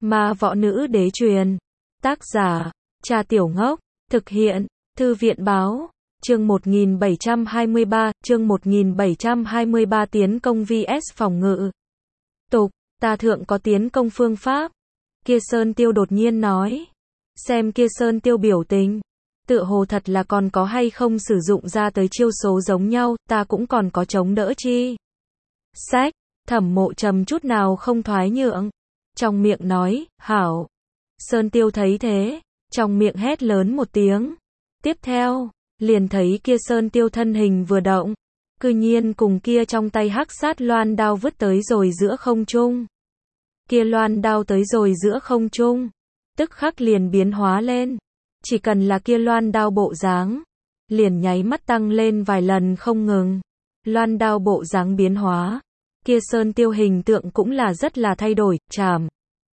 Ma võ nữ đế truyền. Tác giả, Trà Tiểu Ngốc. Thực hiện, Thư viện báo. Chương 1723, chương 1723 tiến công vs phòng ngự. Tục, ta thượng có tiến công phương pháp. Kia Sơn Tiêu đột nhiên nói. Xem kia Sơn Tiêu biểu tình. Tựa hồ thật là còn có hay không sử dụng ra tới chiêu số giống nhau, ta cũng còn có chống đỡ chi. Sách, Thẩm Mộ Trầm chút nào không thoái nhượng. Trong miệng nói, hảo. Sơn Tiêu thấy thế, trong miệng hét lớn một tiếng. Tiếp theo, liền thấy kia Sơn Tiêu thân hình vừa động, cư nhiên cùng kia trong tay hắc sát loan đao vứt tới rồi giữa không trung. Kia loan đao tới rồi giữa không trung, tức khắc liền biến hóa lên. Chỉ cần là kia loan đao bộ dáng, liền nháy mắt tăng lên vài lần không ngừng. Loan đao bộ dáng biến hóa, kia Sơn Tiêu hình tượng cũng là rất là thay đổi, chàm.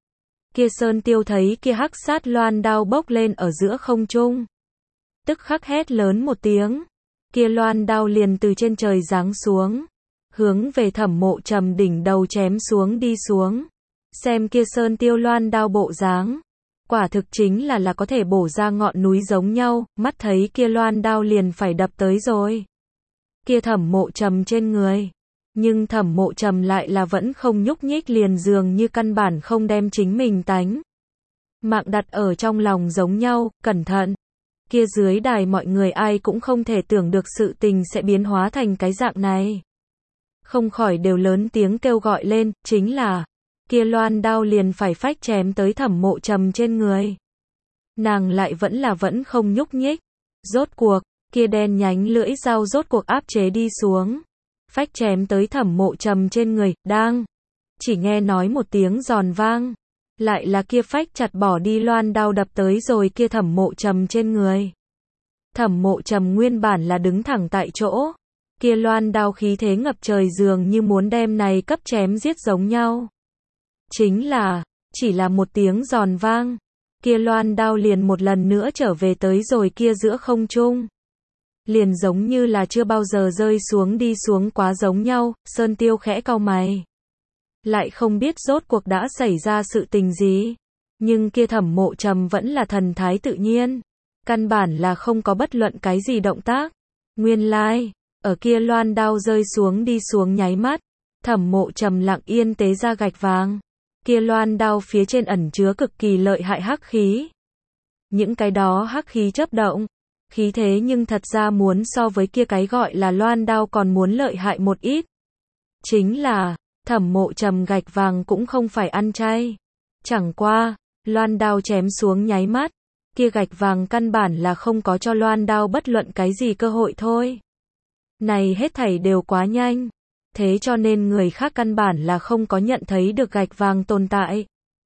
Kia Sơn Tiêu thấy kia hắc sát loan đao bốc lên ở giữa không trung, tức khắc hét lớn một tiếng, kia loan đao liền từ trên trời giáng xuống, hướng về Thẩm Mộ Trầm đỉnh đầu chém xuống đi xuống. Xem kia Sơn Tiêu loan đao bộ dáng, quả thực chính là có thể bổ ra ngọn núi giống nhau, mắt thấy kia loan đao liền phải đập tới rồi. Kia Thẩm Mộ Trầm trên người. Nhưng Thẩm Mộ Trầm lại là vẫn không nhúc nhích, liền dường như căn bản không đem chính mình tánh mạng đặt ở trong lòng giống nhau, cẩn thận. Kia dưới đài mọi người ai cũng không thể tưởng được sự tình sẽ biến hóa thành cái dạng này. Không khỏi đều lớn tiếng kêu gọi lên, chính là kia loan đao liền phải phách chém tới Thẩm Mộ Trầm trên người. Nàng lại vẫn không nhúc nhích. Rốt cuộc, kia đen nhánh lưỡi dao rốt cuộc áp chế đi xuống. Phách chém tới Thẩm Mộ Trầm trên người, đang. Chỉ nghe nói một tiếng giòn vang. Lại là kia phách chặt bỏ đi loan đao đập tới rồi kia Thẩm Mộ Trầm trên người. Thẩm Mộ Trầm nguyên bản là đứng thẳng tại chỗ. Kia loan đao khí thế ngập trời dường như muốn đem này cấp chém giết giống nhau. Chính là, chỉ là một tiếng giòn vang. Kia loan đao liền một lần nữa trở về tới rồi kia giữa không trung. Liền giống như là chưa bao giờ rơi xuống đi xuống quá giống nhau. Sơn Tiêu khẽ cau mày. Lại không biết rốt cuộc đã xảy ra sự tình gì. Nhưng kia Thẩm Mộ Trầm vẫn là thần thái tự nhiên. Căn bản là không có bất luận cái gì động tác. Nguyên lai, ở kia loan đao rơi xuống đi xuống nháy mắt. Thẩm Mộ Trầm lặng yên tế ra gạch vàng. Kia loan đao phía trên ẩn chứa cực kỳ lợi hại hắc khí. Những cái đó hắc khí chớp động. Khí thế nhưng thật ra muốn so với kia cái gọi là loan đao còn muốn lợi hại một ít. Chính là, Thẩm Mộ Trầm gạch vàng cũng không phải ăn chay. Chẳng qua, loan đao chém xuống nháy mắt. Kia gạch vàng căn bản là không có cho loan đao bất luận cái gì cơ hội thôi. Này hết thảy đều quá nhanh. Thế cho nên người khác căn bản là không có nhận thấy được gạch vàng tồn tại.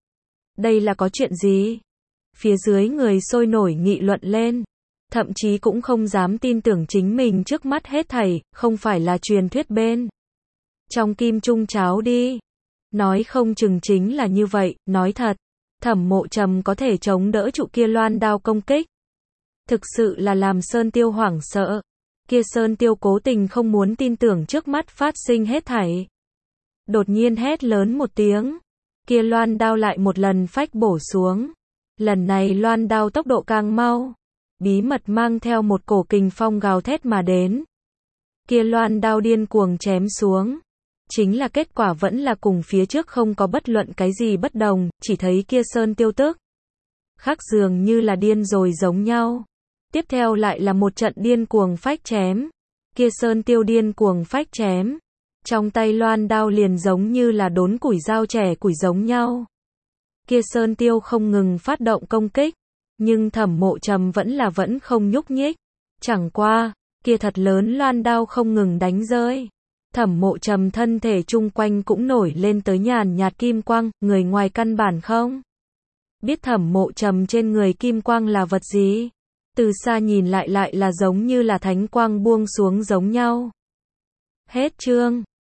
Đây là có chuyện gì? Phía dưới người sôi nổi nghị luận lên. Thậm chí cũng không dám tin tưởng chính mình trước mắt hết thảy, không phải là truyền thuyết bên trong kim trung cháo đi. Nói không chừng chính là như vậy, nói thật. Thẩm Mộ Trầm có thể chống đỡ trụ kia loan đao công kích. Thực sự là làm Sơn Tiêu hoảng sợ. Kia Sơn Tiêu cố tình không muốn tin tưởng trước mắt phát sinh hết thảy. Đột nhiên hét lớn một tiếng. Kia loan đao lại một lần phách bổ xuống. Lần này loan đao tốc độ càng mau. Bí mật mang theo một cổ kình phong gào thét mà đến. Kia loan đao điên cuồng chém xuống. Chính là kết quả vẫn là cùng phía trước không có bất luận cái gì bất đồng, chỉ thấy kia Sơn Tiêu tức khắc dường như là điên rồi giống nhau. Tiếp theo lại là một trận điên cuồng phách chém. Kia Sơn Tiêu điên cuồng phách chém. Trong tay loan đao liền giống như là đốn củi dao trẻ củi giống nhau. Kia Sơn Tiêu không ngừng phát động công kích. Nhưng Thẩm Mộ Trầm vẫn không nhúc nhích. Chẳng qua, kia thật lớn loan đao không ngừng đánh rơi. Thẩm Mộ Trầm thân thể chung quanh cũng nổi lên tới nhàn nhạt kim quang, người ngoài căn bản không biết Thẩm Mộ Trầm trên người kim quang là vật gì. Từ xa nhìn lại là giống như là thánh quang buông xuống giống nhau. Hết chương.